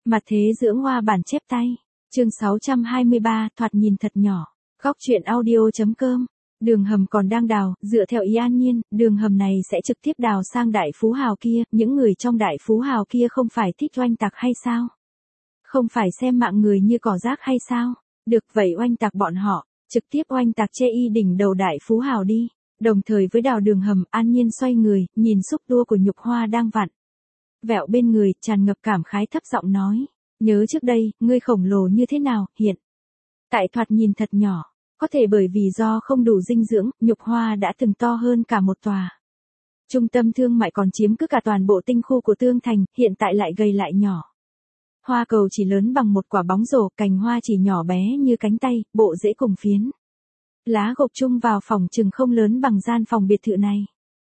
Mặt thế dưỡng hoa bản chép tay. Chương 623, thoạt nhìn thật nhỏ. Góc truyện audio.com. Đường hầm còn đang đào, dựa theo ý An Nhiên, đường hầm này sẽ trực tiếp đào sang đại phú hào kia, những người trong đại phú hào kia không phải thích oanh tạc hay sao? Không phải xem mạng người như cỏ rác hay sao? Được vậy oanh tạc bọn họ, trực tiếp oanh tạc chê y đỉnh đầu đại phú hào đi. Đồng thời với đào đường hầm, An Nhiên xoay người, nhìn xúc tua của Nhục Hoa đang vặn vẹo bên người, tràn ngập cảm khái thấp giọng nói. Nhớ trước đây, ngươi khổng lồ như thế nào, hiện tại thoạt nhìn thật nhỏ. Có thể bởi vì do không đủ dinh dưỡng, Nhục Hoa đã từng to hơn cả một tòa trung tâm thương mại, còn chiếm cứ cả toàn bộ tinh khu của Tương Thành, hiện tại lại gầy lại nhỏ. Hoa cầu chỉ lớn bằng một quả bóng rổ, cành hoa chỉ nhỏ bé như cánh tay, bộ rễ cùng phiến lá gộp chung vào phòng chừng không lớn bằng gian phòng biệt thự này.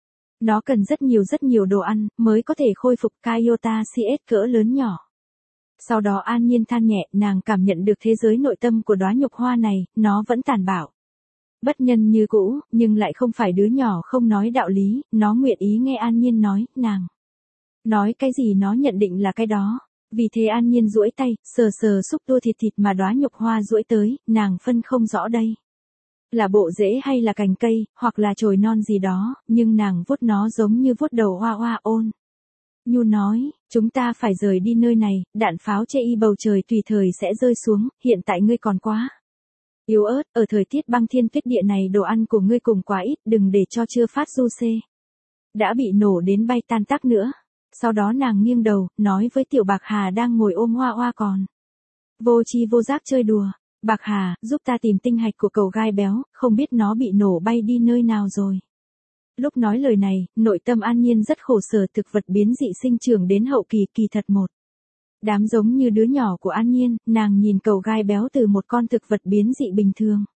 Nó cần rất nhiều đồ ăn, mới có thể khôi phục Kaiota CS cỡ lớn nhỏ. Sau đó An Nhiên than nhẹ, nàng cảm nhận được thế giới nội tâm của đóa nhục hoa này, nó vẫn tàn bạo. Bất nhân như cũ, nhưng lại không phải đứa nhỏ không nói đạo lý, nó nguyện ý nghe An Nhiên nói, nàng nói cái gì nó nhận định là cái đó. Vì thế An Nhiên duỗi tay, sờ xúc tua thịt mà đóa nhục hoa duỗi tới, nàng phân không rõ đây là bộ rễ hay là cành cây, hoặc là chồi non gì đó, nhưng nàng vuốt nó giống như vuốt đầu hoa hoa ôn nhu nói, chúng ta phải rời đi nơi này, đạn pháo chê y bầu trời tùy thời sẽ rơi xuống, hiện tại ngươi còn quá yếu ớt, ở thời tiết băng thiên tuyết địa này đồ ăn của ngươi cùng quá ít, đừng để cho chưa phát du xê đã bị nổ đến bay tan tác nữa. Sau đó nàng nghiêng đầu, nói với Tiểu Bạc Hà đang ngồi ôm hoa hoa còn vô tri vô giác chơi đùa. Bạc Hà, giúp ta tìm tinh hạch của cầu gai béo, không biết nó bị nổ bay đi nơi nào rồi. Lúc nói lời này, nội tâm An Nhiên rất khổ sở, thực vật biến dị sinh trưởng đến hậu kỳ, kỳ thật một đám giống như đứa nhỏ của An Nhiên, nàng nhìn cầu gai béo từ một con thực vật biến dị bình thường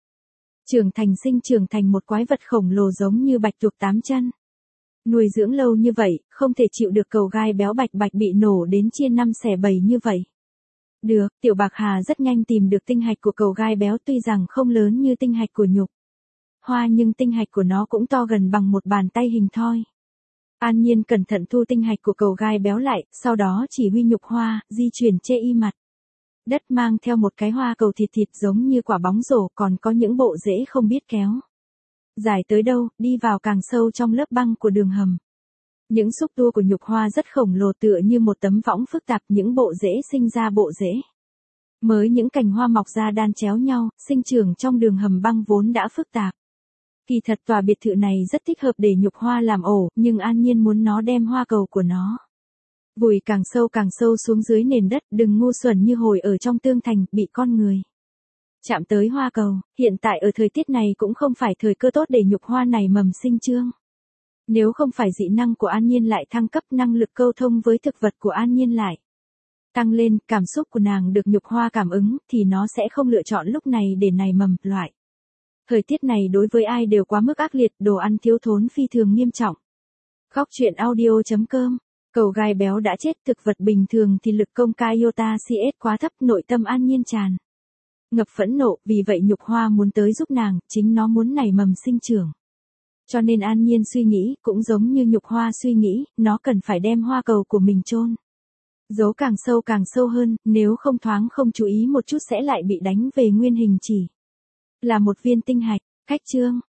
trưởng thành một quái vật khổng lồ giống như bạch tuộc 8 chân. Nuôi dưỡng lâu như vậy, không thể chịu được cầu gai béo bạch bị nổ đến chia 5 xẻ 7 như vậy. Được, Tiểu Bạc Hà rất nhanh tìm được tinh hạch của cầu gai béo, tuy rằng không lớn như tinh hạch của Nhục Hoa nhưng tinh hạch của nó cũng to gần bằng một bàn tay hình thoi. An Nhiên cẩn thận thu tinh hạch của cầu gai béo lại, sau đó chỉ huy Nhục Hoa di chuyển chê y mặt đất, mang theo một cái hoa cầu thịt giống như quả bóng rổ, còn có những bộ rễ không biết kéo dài tới đâu, đi vào càng sâu trong lớp băng của đường hầm. Những xúc tua của Nhục Hoa rất khổng lồ, tựa như một tấm võng phức tạp, những bộ rễ sinh ra bộ rễ mới, những cành hoa mọc ra đan chéo nhau, sinh trưởng trong đường hầm băng vốn đã phức tạp. Kỳ thật tòa biệt thự này rất thích hợp để Nhục Hoa làm ổ, nhưng An Nhiên muốn nó đem hoa cầu của nó vùi càng sâu xuống dưới nền đất, đừng ngu xuẩn như hồi ở trong Tương Thành, bị con người chạm tới hoa cầu. Hiện tại ở thời tiết này cũng không phải thời cơ tốt để Nhục Hoa này mầm sinh trưởng. Nếu không phải dị năng của An Nhiên lại thăng cấp, năng lực câu thông với thực vật của An Nhiên lại tăng lên, cảm xúc của nàng được Nhục Hoa cảm ứng, thì nó sẽ không lựa chọn lúc này để nảy mầm. Loại thời tiết này đối với ai đều quá mức ác liệt, đồ ăn thiếu thốn phi thường nghiêm trọng. Góc truyện audio.com. Cầu gai béo đã chết, thực vật bình thường thì lực công Kaiota CS quá thấp, nội tâm An Nhiên tràn ngập phẫn nộ, vì vậy Nhục Hoa muốn tới giúp nàng, chính nó muốn nảy mầm sinh trưởng. Cho nên An Nhiên suy nghĩ, cũng giống như Nhục Hoa suy nghĩ, nó cần phải đem hoa cầu của mình chôn giấu càng sâu hơn, nếu không thoáng không chú ý một chút sẽ lại bị đánh về nguyên hình, chỉ là một viên tinh hạch. Khách chương.